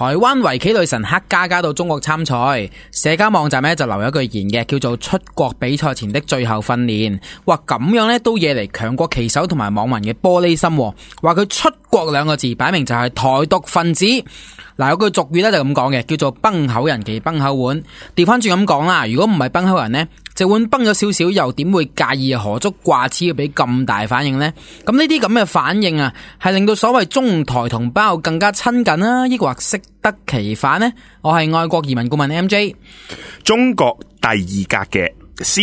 台灣圍棋女神黑嘉嘉到中國參賽，社交網站咧就留有一句言嘅，叫做出國比賽前的最後訓練。哇，咁樣咧都惹嚟強國棋手同埋網民嘅玻璃心，話佢出國兩個字擺明就係台獨分子。嗱，有句俗語咧就咁講嘅，叫做崩口人忌崩口碗。調翻轉咁講啦，如果唔係崩口人呢，隻碗崩咗少少，又點會介意何足掛齒要俾咁大反應呢？咁呢啲咁嘅反應啊，係令到所謂中台同胞更加親近啦，抑或適得其反呢？我係愛國移民顧問 MJ。 中國第二格嘅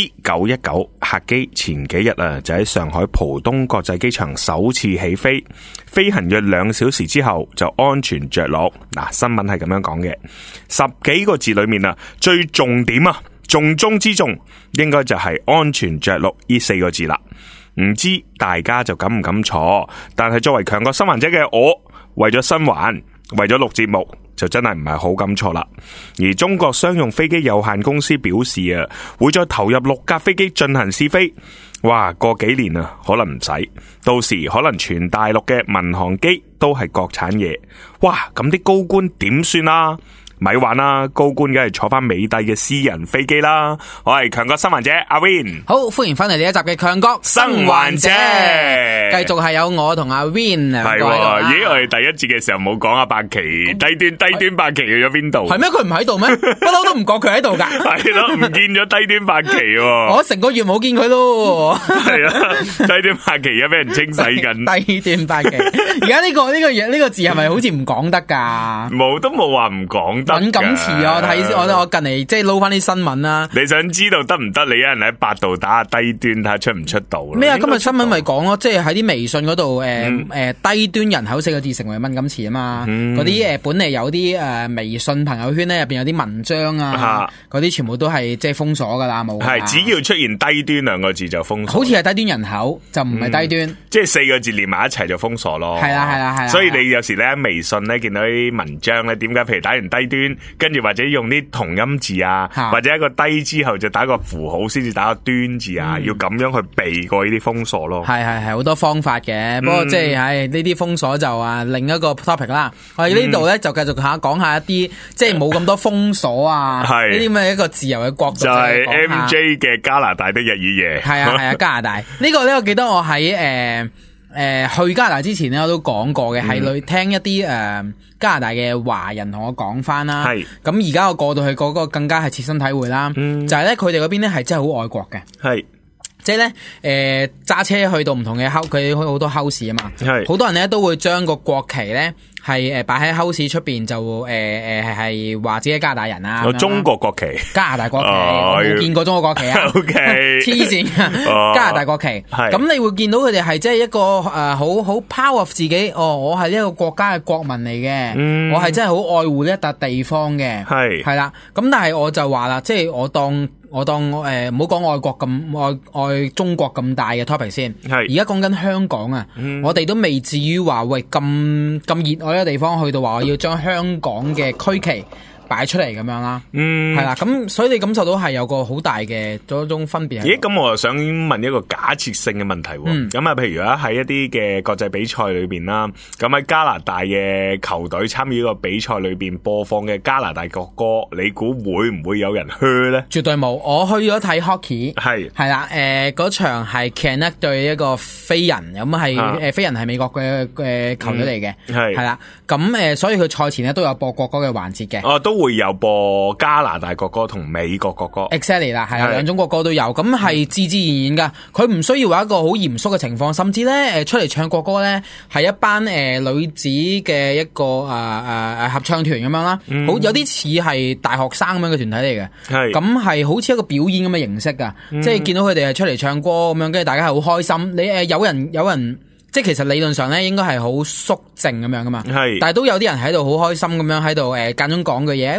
C919客機前幾日就喺上海浦東國際機場首次起飛，飛行約2小時之後就安全着陸。新聞係咁樣講嘅，10幾個字裏面最重點重中之重應該就係安全着陸呢4個字啦。唔知大家就敢唔敢坐？但係作為強國生還者嘅我，為咗生還，為咗錄節目，就真係唔係好敢錯啦。而中國商用飛機有限公司表示會再投入6架飛機進行試飛。哇，過幾年可能唔使，到時可能全大陸嘅民航機都係國產嘢。哇，咁啲高官點算啊？咪玩啦，高官梗係坐翻美帝嘅私人飛機啦。我係強國生還者阿 Win， 好，歡迎翻嚟呢一集嘅強國生還者， 繼續係有我同阿 Win。係咦，我哋第一節嘅時候冇講阿白旗低端白旗去咗邊度？ 係咩？佢唔喺度咩？不嬲都唔覺佢喺度噶。係咯，唔見咗低端白旗喎。 我成個月冇見佢咯。 係啊，低端白旗而家俾人清洗緊。 低端白旗，而家呢個字係咪好似唔講得噶？ 都冇話唔講。 敏感詞我睇我近嚟即係撈翻啲新聞啦。 你想知道得唔得？你一人喺百度打下低端睇下出唔出到咩啊？今日新聞咪講咯，即係喺啲微信嗰度低端人口4個字成為敏感詞啊嘛。嗰啲本嚟有啲微信朋友圈咧入邊有啲文章啊，嗰啲全部都係即係封鎖噶啦，冇。係只要出現低端2個字就封鎖。 好似係低端人口就唔係低端，即係 4個字連埋一齊就封鎖咯。 係啦。 所以你有時咧喺微信咧見到啲文章咧，點解譬如打完低端？跟住或者用啲同音字或者一個低之後就打個符號先至打個端字要咁樣去避過呢啲封鎖咯。係好多方法嘅，不過即係呢啲封鎖就另一個 topic 啦。我哋呢度咧就繼續講下一啲即係冇咁多封鎖呢啲咩一個自由嘅國度。就係 MJ 嘅加拿大的日與夜。 係啊，加拿大呢個咧，我記得我喺去加拿大之前咧，我都講過嘅，係去聽一啲加拿大嘅華人同我講翻啦。係咁而家我過到去嗰個更加係切身體會啦。就係咧佢哋嗰邊咧係真係好愛國嘅。係即係咧揸車去到唔同嘅佢好多 house 啊嘛。係好多人咧都會將個國旗咧係擺喺 house 出邊，就係話自己加拿大人啊。有中國國旗，加拿大國旗，我冇見過中國國旗啊。OK， 黐線，加拿大國旗。咁你會見到佢哋係即係一個好 proud of 自己。我係呢一個國家嘅國民嚟嘅。我係真係好愛護呢一笪地方嘅。係啦。咁但係我就話啦，即係我當唔好講愛國咁愛中國咁大嘅 topic 先。係而家講緊香港啊，我哋都未至於話喂咁熱愛嘅地方去到話我要將香港嘅區旗擺出嚟咁樣啦。係啦，咁所以你感受到係有個好大嘅嗰種分別。咦，咁我又想問一個假設性嘅問題。咁譬如喺一啲嘅國際比賽裏邊啦，咁喺加拿大嘅球隊參與呢個比賽裏邊播放嘅加拿大國歌，你估會唔會有人噓咧？絕對冇，我去咗睇 hockey。係啦，嗰場係 Canucks 對一個飛人，咁係飛人係美國嘅球隊嚟嘅。係啦，咁所以佢賽前咧都有播國歌嘅環節嘅。都會有播加拿大國歌同美國國歌 ，exactly 啦，係啊，兩種國歌都有，咁係自自然然噶，佢唔需要話一個好嚴肅嘅情況，甚至咧出嚟唱國歌咧係一班女子嘅一個合唱團咁樣啦，好有啲似係大學生咁樣嘅團體嚟嘅，係咁係好似一個表演咁嘅形式噶，即係見到佢哋係出嚟唱歌咁樣，跟住大家係好開心，你有人。即係其實理論上咧，應該係好肅靜咁樣噶嘛。係，但係都有啲人喺度好開心咁樣喺度間中講嘅嘢，哇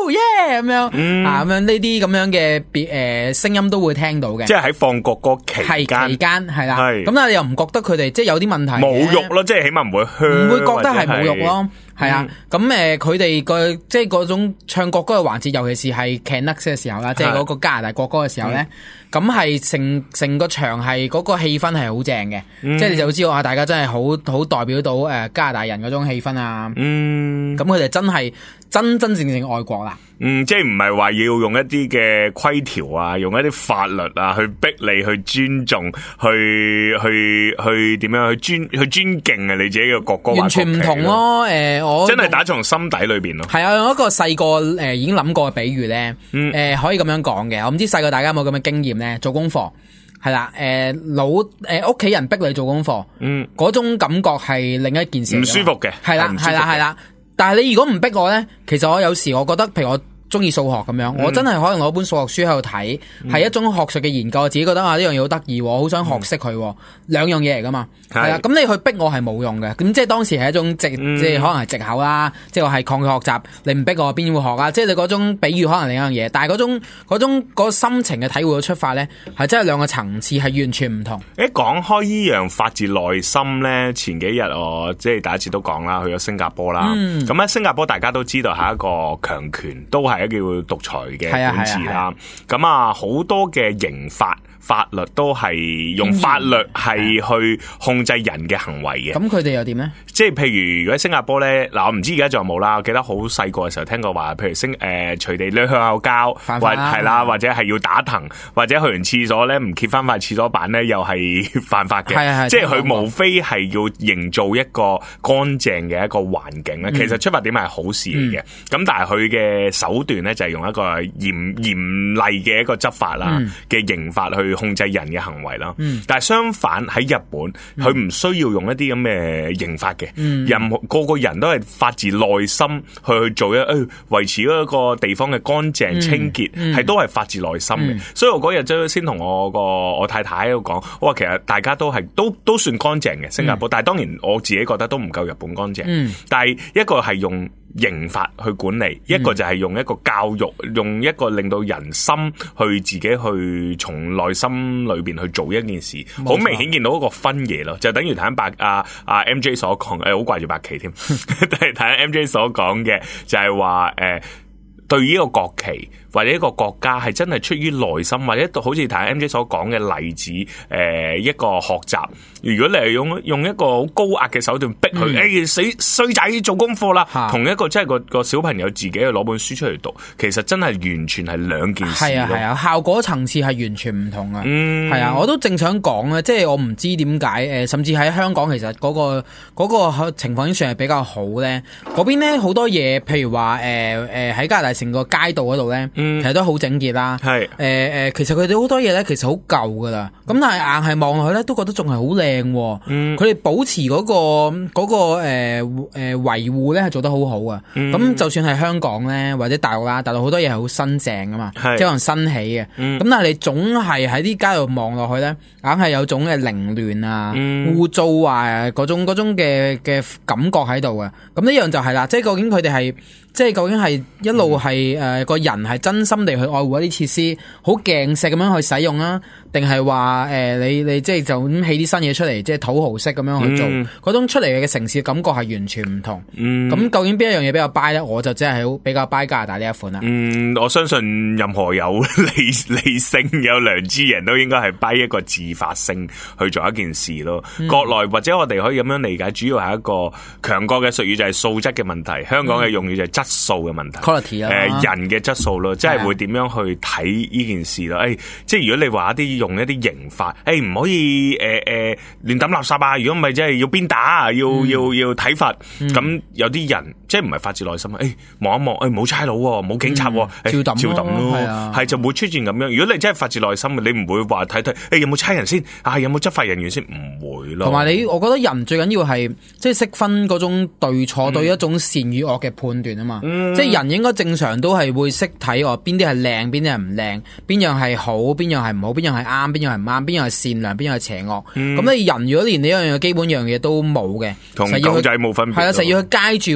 耶咁樣咁樣呢啲咁樣嘅聲音都會聽到嘅。 即係喺放國歌期間係啦。咁但係你又唔覺得佢哋即係有啲問題？ 侮辱咯，即係起碼唔會唔會覺得係侮辱咯。係啊，咁佢哋個即係嗰種唱國歌嘅環節，尤其是係 Canucks 嘅時候啦，即係嗰個加拿大國歌嘅時候咧，咁係成個場係嗰個氣氛係好正嘅，即係你就會知道啊，大家真係好代表到加拿大人嗰種氣氛啊。咁佢哋真係真正愛國啦。 即係唔係話要用一啲嘅規條啊，用一啲法律啊去逼你去尊重，去點樣去尊敬啊你自己嘅國歌。 完全唔同咯。我真係打從心底裏邊咯。係啊，用一個細個已經諗過嘅比喻咧，可以咁樣講嘅。我唔知細個大家有冇咁嘅經驗咧，做功課係啦，屋企人逼你做功課，嗰種感覺係另一件事， 唔舒服嘅。 係啦，但係你如果唔逼我咧，其實我有時我覺得，譬如我中意數學咁樣，我真係可能攞本數學書喺度睇，係一種學術嘅研究，我自己覺得呢樣嘢好得意，好想學識佢，兩樣嘢嚟噶嘛。係啦，咁你去逼我係冇用嘅，咁即係當時係一種即係可能係藉口啦，即係我係抗拒學習，你唔逼我邊會學啊？即係你嗰種比喻可能另一樣嘢，但係嗰種心情嘅體會嘅出發咧，係真係兩個層次係完全唔同。 講開依樣發自內心咧，前幾日我即係第一次都講啦，去咗新加坡啦。咁喺新加坡大家都知道係一個強權，都係一叫獨裁嘅管治啦。咁好多嘅刑法律都係用法律係去控制人嘅行為嘅。 咁佢哋又點咧？ 即係譬如喺新加坡咧，嗱我唔知而家仲有冇啦。我記得好細個嘅時候聽過話，譬如隨地你向後交，係啦，或者係要打藤，或者去完廁所咧唔揭翻塊廁所板咧，又係犯法嘅。即係佢無非係要營造一個乾淨嘅一個環境咧。其實出發點係好事嚟嘅。咁但係佢嘅手段咧就係用一個嚴厲嘅一個執法啦嘅刑法去控制人嘅行為啦。但係相反喺日本，佢唔需要用一啲咁嘅刑法嘅。個個人都係發自內心去做維持一個地方嘅乾淨清潔，係都係發自內心嘅。所以我嗰日先同我太太喺度講，我話其實大家都係都算乾淨嘅新加坡，但係當然我自己覺得都唔夠日本乾淨。但係一個係用刑法去管理，一個就係用一個教育，用一個令到人心去自己去從內心裏邊去做一件事，好明顯見到一個分野咯，就等於睇緊MJ 所講，好掛住白旗添，但係睇緊 MJ 所講嘅就係話對於呢個國旗或者一個國家係真係出於內心，或者好似睇 MJ 所講嘅例子，一個學習。如果你係用一個好高壓嘅手段逼佢，衰仔做功課啦，同一個即係個小朋友自己去攞本書出嚟讀，其實真係完全係兩件事。係啊，效果層次係完全唔同啊。係啊，我都正想講咧，即係我唔知點解甚至喺香港其實嗰個情況已經算係比較好咧。嗰邊咧好多嘢，譬如話喺加拿大成個街道嗰度咧。其實都好整潔啦，係其實佢哋好多嘢咧，其實好舊噶啦，咁但係硬係望落去咧，都覺得仲係好靚。佢哋保持嗰個維護咧係做得好好啊。咁就算係香港咧或者大陸啦，大陸好多嘢係好新淨噶嘛，即係可能新起嘅。咁但係你總係喺啲街度望落去咧，硬係有種嘅凌亂啊、污糟啊嗰種嘅感覺喺度啊。咁呢樣就係啦，即係究竟佢哋係。即係究竟係一路係個人係真心地去愛護一啲設施，好鏡石咁樣去使用啊？定係話你即係就咁起啲新嘢出嚟，即係土豪式咁樣去做，嗰種出嚟嘅城市感覺係完全唔同。咁究竟邊一樣嘢比較 buy 咧？我就真係比較 buy 加拿大呢一款啦。 我相信任何有理性有良知人都應該係 buy 一個自發性去做一件事咯。國內或者我哋可以咁樣理解，主要係一個強國嘅術語就係素質嘅問題，香港嘅用語就係質素嘅問題。 quality 人嘅質素咯，即係會點樣去睇呢件事咯？即係如果你話用一啲刑法，唔可以亂抌垃圾啊！如果唔係，即係要鞭打啊，要體罰。咁有啲人即係唔係發自內心望一望，冇差佬，冇警察，照抌咯，係就會出現咁樣。如果你真係發自內心嘅，你唔會話睇有冇差人先啊，有冇執法人員先，唔會咯。同埋我覺得人最緊要係即係識分嗰種對錯，對一種善與惡嘅判斷啊嘛。即係人應該正常都係會識睇邊啲係靚，邊啲係唔靚，邊樣係好，邊樣係唔好，邊樣係啱，邊樣係唔啱，邊樣係善良，邊樣係邪惡。咁你人如果連呢樣嘢基本樣嘢都冇嘅， 同狗仔冇分別。 係啊，就要去街住話喂，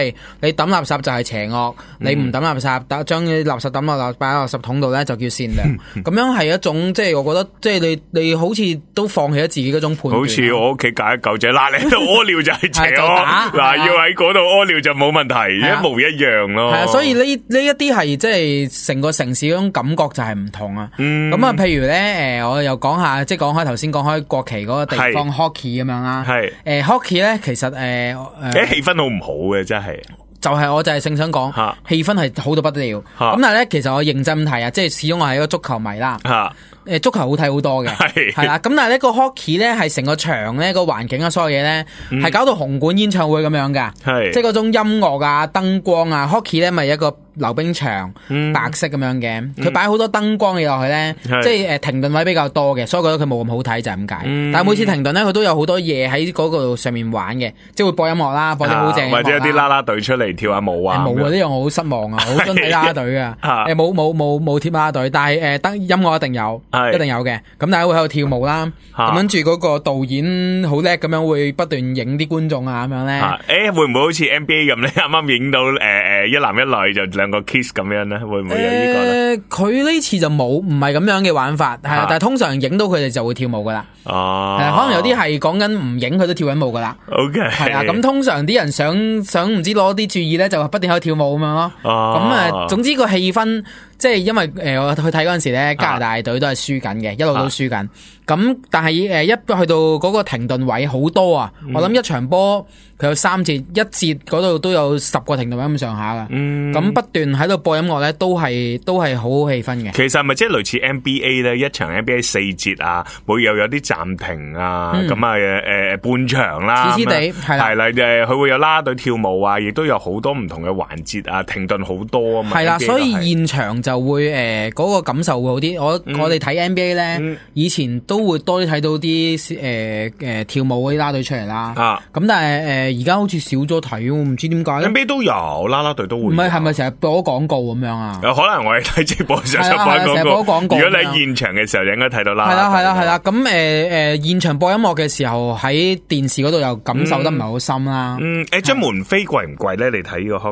係你抌垃圾就係邪惡，你唔抌垃圾，將啲垃圾抌落擺喺垃圾桶度咧就叫善良。咁樣係一種即係我覺得即係你好似都放棄咗自己嗰種判斷。 好似我屋企隔一狗仔，嗱你喺度屙尿就係邪惡，嗱要喺嗰度屙尿就冇問題，一模一樣咯。係啊，所以呢一啲係即係成個城市嗰種感覺就係唔同啊。咁啊，譬如咧我又講下，即係講開頭先講開國旗嗰個地方 Hockey 咁樣啦。係Hockey 咧，其實氣氛好唔好嘅，真係。 我就係正想講，氣氛係好到不得了。咁但係咧，其實我認真睇啊，即係始終我係一個足球迷啦。足球好睇好多嘅，係啦。咁但係呢個 Hockey 咧係成個場咧個環境啊，所有嘢咧係搞到紅館演唱會咁樣噶，即係嗰種音樂啊、燈光啊。Hockey 咧咪一個溜冰場，白色咁樣嘅，佢擺好多燈光嘢落去咧，即係停頓位比較多嘅，所以覺得佢冇咁好睇就係咁解。但係每次停頓咧，佢都有好多嘢喺嗰個上面玩嘅，即係會播音樂啦，播啲好正， 或者有啲啦啦隊出嚟跳下舞啊。 冇啊，呢樣我好失望啊，好想睇啦啦隊嘅，冇貼啦啦隊，但係得音樂一定有。一定有嘅，咁大家會喺度跳舞啦，咁跟住嗰個導演好叻咁樣會不斷影啲觀眾啊咁樣咧。 會唔會好似 NBA 咁咧？啱啱影到一男一女就兩個 kiss 咁樣咧？會唔會有呢個咧？ 佢呢次就冇，唔係咁樣嘅玩法，係但係通常影到佢哋就會跳舞噶啦。 哦， 可能有啲係講緊唔影佢都跳緊舞噶啦。 OK， 係啊，咁通常啲人想唔知攞啲注意咧，就不斷喺度跳舞咁樣咯。咁總之個氣氛。即係因為我去睇嗰陣時咧，加拿大隊都係輸緊嘅，一路都輸緊。咁但係一去到嗰個停頓位好多啊！我諗一場波佢有3節，一節嗰度都有10個停頓位咁上下噶。咁不斷喺度播音樂咧，都係好好氣氛嘅。 其實係咪即係類似 NBA 咧？一場 NBA 4節啊，會又有啲暫停啊，咁啊半場啦， 黐黐地係啦， 佢會有啦啦隊跳舞啊，亦都有好多唔同嘅環節啊，停頓好多啊嘛。 係啦，所以現場就會嗰個感受會好啲。我哋睇 NBA 咧，以前都會多啲睇到啲跳舞嗰啲啦隊出嚟啦。咁但係而家好似少咗睇，我唔知點解咧。 NBA 都有啦啦隊都會。 唔係咪成日播廣告咁樣啊？ 可能我哋睇直播嘅時候成日播廣告。如果你喺現場嘅時候，就應該睇到啦。 係啦。咁現場播音樂嘅時候喺電視嗰度又感受得唔係好深啦。 張門飛貴唔貴咧？你睇呢個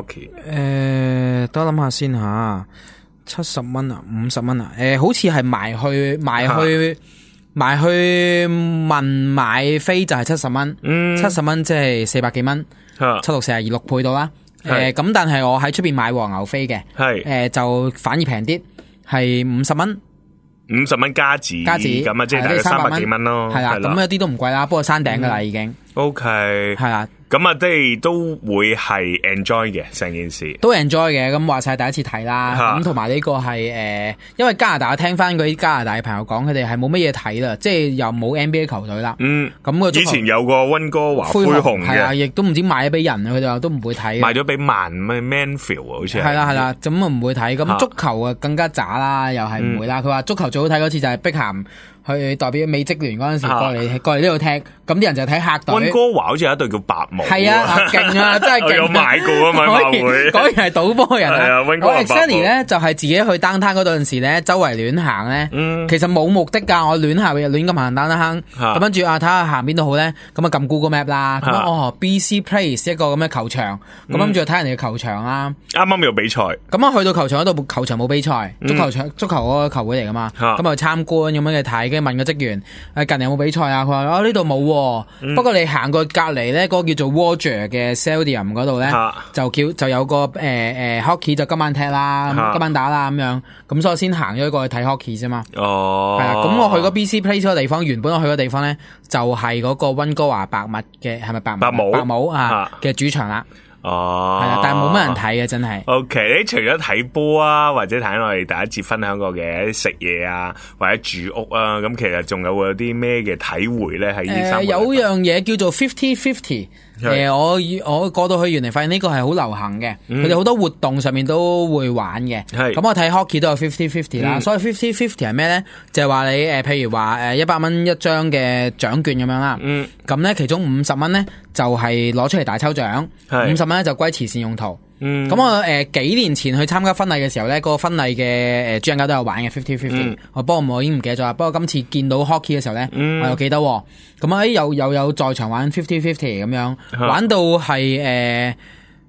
hockey？ 等我諗下先吓。70蚊啊，50蚊啊，好似係埋去問買飛就係70蚊，70蚊即係400幾蚊，76倍到啦。咁但係我喺出邊買黃牛飛嘅，就反而平啲，係50蚊 ，50蚊加紙咁啊，即係大概300幾蚊咯。 係啦，咁有啲都唔貴啦，不過山頂噶啦已經。 OK，係啦。咁啊，即係都會係 enjoy 嘅成件事， 都 enjoy 嘅。咁話晒第一次睇啦，咁同埋呢個係因為加拿大我聽翻嗰啲加拿大嘅朋友講，佢哋係冇乜嘢睇啦，即係又冇 NBA 球隊啦。咁以前有個溫哥華灰熊嘅， 係啊，亦都唔知賣咗俾人，佢哋話都唔會睇。 賣咗俾Manfield 好似係啦，咁啊唔會睇。咁足球啊更加渣啦，又係唔會啦。佢話足球最好睇嗰次就係碧咸去代表美職聯嗰陣時過嚟呢度踢，咁啲人就睇客隊。溫哥華好似有一隊叫白毛， 係啊，勁啊，真係勁！ 有買過啊嘛， 果然係賭波人啊！ 溫哥華白毛。 Xenia 咧就係自己去 downtown 嗰陣時咧，周圍亂行咧，其實冇目的㗎，我亂咁行 downtown，咁跟住睇下行邊度好咧，咁啊撳 Google Map 啦，咁BC Place 一個咁嘅球場，咁跟住睇人哋嘅球場啦。 啱啱有比賽， 咁啊去到球場嗰度，球場冇比賽，足球嗰個球會嚟㗎嘛，咁啊參觀咁樣嘅睇。問個職員近年有冇比賽啊？佢話呢度冇，不過你行過隔籬咧，嗰個叫做 Roger 嘅 Stadium 嗰度咧，就有個hockey 就今晚踢啦，今晚打啦咁樣，咁所以我先行咗過去睇 hockey 啫嘛。 哦， 係啦，咁我去個 BC Place 嗰個地方，原本我去個地方咧就係嗰個溫哥華白襪嘅，係咪白帽啊嘅主場啦。 哦， 係啦，但係冇乜人睇嘅，真係。 OK，你除咗睇波啊，或者睇我哋第一節分享過嘅食嘢啊，或者住屋啊，咁其實仲有會有啲咩嘅體會咧？喺呢三個有樣嘢叫做 50-50。我過到去原來發現呢個係好流行嘅，佢哋好多活動上面都會玩嘅。咁我睇 hockey 都有 50-50 啦，所以 50-50 係咩咧？就係話你譬如話100蚊一張嘅獎券咁樣啦，咁咧其中50蚊咧就係攞出嚟大抽獎，50蚊咧就歸慈善用途。咁我幾年前去參加婚禮嘅時候咧，個婚禮嘅主人家都有玩嘅 50-50。不過我已經唔記得咗啦。不過今次見到 hockey 嘅時候咧，我又記得。咁又有在場玩 50-50 咁樣，玩到係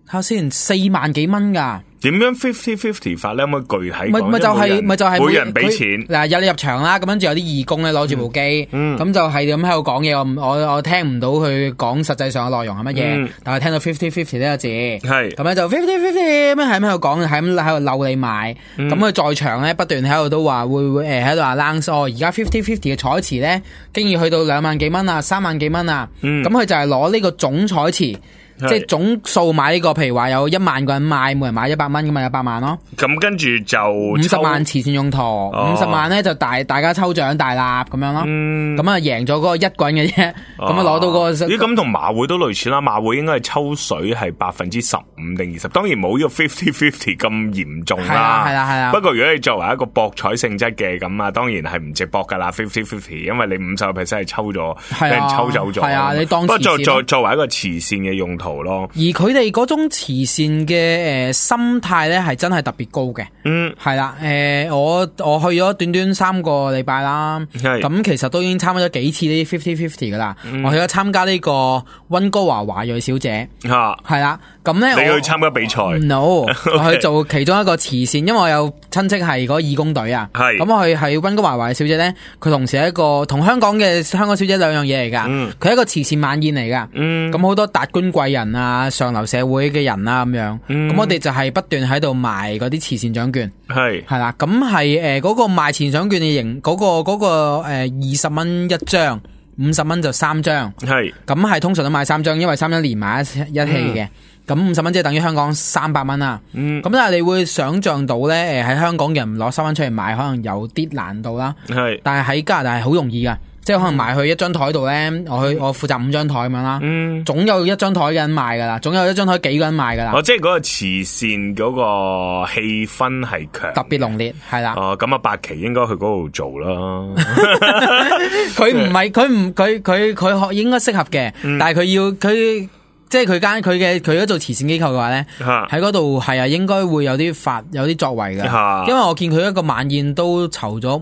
睇下先，4萬幾蚊㗎。 點樣 50-50 法咧？可唔可以具體講？ 咪就係每人俾錢嗱，有你入場啦，咁跟住有啲義工咧攞住部機，咁就係咁喺度講嘢。我聽唔到佢講實際上嘅內容係乜嘢，但係聽到 50-50 呢個字，係咁咧就 50-50咁樣喺度講，係咁喺度漏你賣。咁佢在場咧不斷喺度都話會喺度話 announce 而家 50-50 嘅彩池咧，經已去到2萬幾蚊啊，3萬幾蚊啊。咁佢就係攞呢個總彩池。即係總數買呢個，譬如話有1萬個人買，每人買100蚊，咁咪有100萬咯。咁跟住就 50萬慈善用途，50萬咧就大家抽獎大立咁樣咯。咁啊贏咗嗰個一個人嘅啫，咁啊攞到嗰個。 咦，咁同馬會都類似啦，馬會應該係抽水係15%定20%，當然冇呢個 50-50咁嚴重啦。 係啦。 不過如果你作為一個博彩性質嘅，咁啊當然係唔值博噶啦 50-50，因為你50%係抽咗，俾人抽走咗。 係啊，你當不過作為一個慈善嘅用途。 而佢哋嗰種慈善嘅心態咧，係真係特別高嘅。係啦，我去咗短3個禮拜啦，咁其實都已經參加咗幾次呢啲 50-50 噶啦。我去咗參加呢個溫哥華華裔小姐，係啦，咁咧你去參加比賽 ？No， 我去做其中一個慈善，因為我有親戚係嗰個義工隊啊。咁我去係溫哥華華裔小姐咧，佢同時係一個同香港小姐兩樣嘢嚟噶。佢係一個慈善晚宴嚟噶。咁好多達官貴人啊，上流社會嘅人啊，咁樣，咁我哋就係不斷喺度賣嗰啲慈善獎券，係啦，咁係嗰個賣慈善獎券嘅型，嗰個20蚊一張，50蚊就3張，咁係通常都買3張，因為3張連埋一氣嘅，咁50蚊即係等於香港300蚊啦，咁但係你會想象到咧，喺香港人攞3蚊出嚟買，可能有啲難度啦，但係喺加拿大係好容易噶。即係可能埋去一張台度咧，我負責5張台咁樣啦，總有一張台嘅人賣噶啦，總有一張台幾個人賣噶啦。 即係嗰個慈善嗰個氣氛係強， 特別濃烈，係啦。 咁啊，白旗應該去嗰度做啦。 佢應該適合嘅，但係佢。即係佢做慈善機構嘅話咧，喺嗰度係啊，應該會有啲作為嘅。因為我見佢一個晚宴都籌咗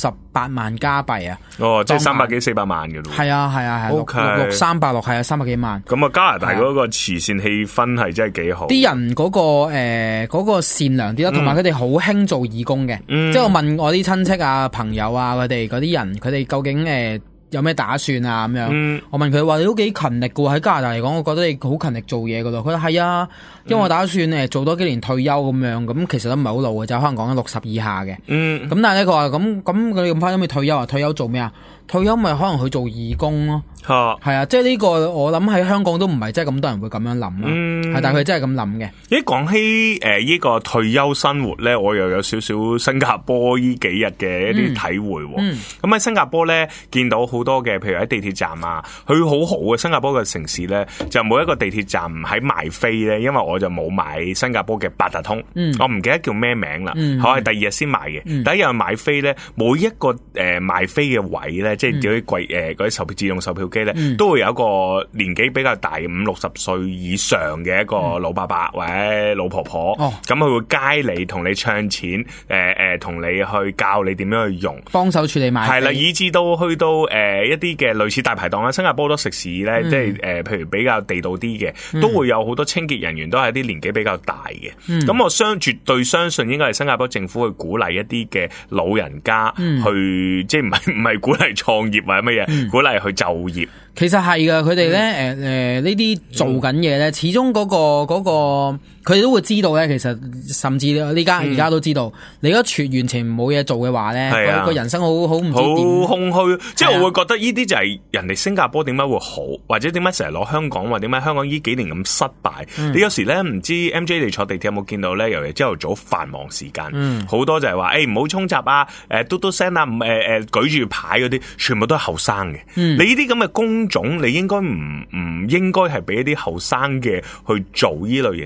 58萬加幣啊。 即係300幾400萬嘅咯。 係啊，6386係啊，300幾萬。 咁啊，加拿大嗰個慈善氣氛係真係幾好。 啲人嗰個善良啲啦，同埋佢哋好興做義工嘅。即係我問我啲親戚啊、朋友啊，佢哋嗰啲人，佢哋究竟有咩打算啊？咁樣，我問佢話：你都幾勤力噶喎！喺加拿大嚟講，我覺得你好勤力做嘢噶咯。佢話係啊，因為我打算做多幾年退休咁樣。咁其實都唔係好老嘅，就可能講緊60以下嘅。咁但係咧，佢話咁佢咁快都未退休啊？退休做咩啊？退休咪可能去做義工咯。係啊，即係呢個我諗喺香港都唔係真係咁多人會咁樣諗啦。但係佢真係咁諗嘅。 講起呢個退休生活咧，我又有少少新加坡呢幾日嘅一啲體會。咁喺新加坡咧，見到好多嘅，譬如喺地鐵站啊，佢好好嘅。新加坡嘅城市咧，就每一個地鐵站喺賣飛咧，因為我就冇買新加坡嘅八達通，我唔記得叫咩名啦。我係第2日先買嘅。第一日買飛咧，每一個賣飛嘅位咧，即係嗰啲貴嗰啲自動售票機咧，都會有一個年紀比較大50-60歲以上嘅一個老伯伯或者老婆婆，咁佢會街你同你唱錢，同你去教你點樣去用， 幫手處理買飛。 係啦，以至到去到一啲嘅類似大排檔啦，新加坡好多食肆咧，即係譬如比較地道啲嘅，都會有好多清潔人員都係啲年紀比較大嘅。咁我絕對相信應該係新加坡政府去鼓勵一啲嘅老人家去，即係唔係鼓勵創業或者乜嘢，鼓勵去就業。 其實係噶，佢哋咧呢啲做緊嘢咧，始終嗰個佢哋都會知道咧。其實甚至而家都知道，你如果完全冇嘢做嘅話咧，個人生好唔知點， 好空虛。即係我會覺得呢啲就係人哋新加坡點解會好，或者點解成日攞香港，或者點解香港呢幾年咁失敗。你有時咧唔知 MJ 你坐地鐵有冇見到咧？尤其朝頭早繁忙時間，好多就係話唔好衝閘啊，嘟嘟聲啊，舉住牌嗰啲，全部都係後生嘅。你呢啲咁嘅工種，你應該唔應該係俾一啲後生嘅去做呢類型嘅工種？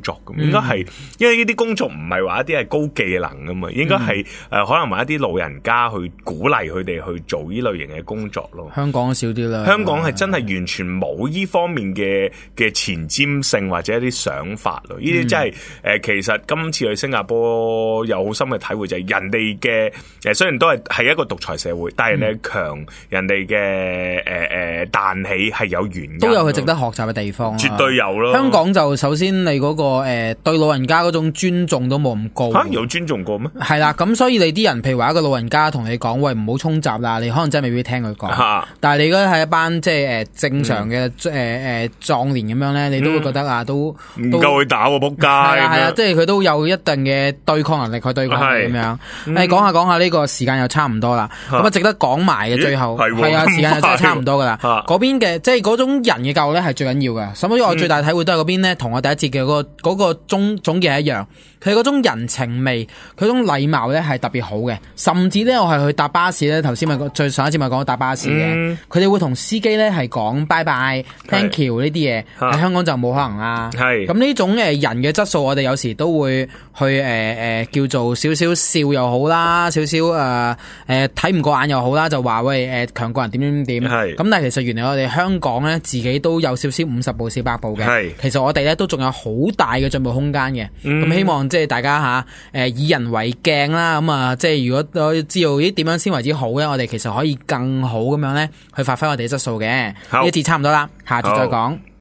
作咁，應該係因為呢啲工作唔係話一啲係高技能噶嘛，應該係可能話一啲老人家去鼓勵佢哋去做呢類型嘅工作咯。 香港少啲啦， 香港係真係完全冇呢方面嘅前瞻性或者一啲想法咯。呢啲真係其實今次去新加坡有好深嘅體會，就係人哋嘅雖然都係一個獨裁社會，但係人哋強，人哋嘅彈起係有原因， 都有佢值得學習嘅地方。 絕對有咯。 香港就首先你嗰個對老人家嗰種尊重都冇咁高。 嚇，有尊重過咩？ 係啦，咁所以你啲人譬如話一個老人家同你講，喂，唔好沖閘啦，你可能真係未必聽佢講。但係你如果係一班即係正常嘅壯年咁樣咧，你都會覺得啊，都唔夠佢打喎，仆街。係啊，即係佢都有一定嘅對抗能力去對抗咁樣。講下呢個時間又差唔多啦，咁啊值得講埋嘅最後係啊，時間又真係差唔多噶啦。嗰邊嘅即係嗰種人嘅教育咧係最緊要嘅。所以我最大體會都係嗰邊咧，同我第一節嘅嗰個總結係一樣。佢嗰種人情味，佢嗰種禮貌咧係特別好嘅。甚至咧，我係去搭巴士咧，頭先最上一次咪講搭巴士嘅，佢哋會同司機咧係講拜拜、thank you 呢啲嘢，喺香港就冇可能啦。係咁呢種人嘅質素，我哋有時都會去叫做少少笑又好啦，少少睇唔過眼又好啦，就話喂強過人點。咁但係其實原來我哋香港咧自己都有少少50步笑百步嘅。其實我哋咧都仲有好大嘅進步空間嘅。咁希望即係大家以人為鏡啦，咁啊，即係如果我知道點樣先為之好咧，我哋其實可以更好咁樣咧去發揮我哋嘅質素嘅。呢一節差唔多啦，下節再講。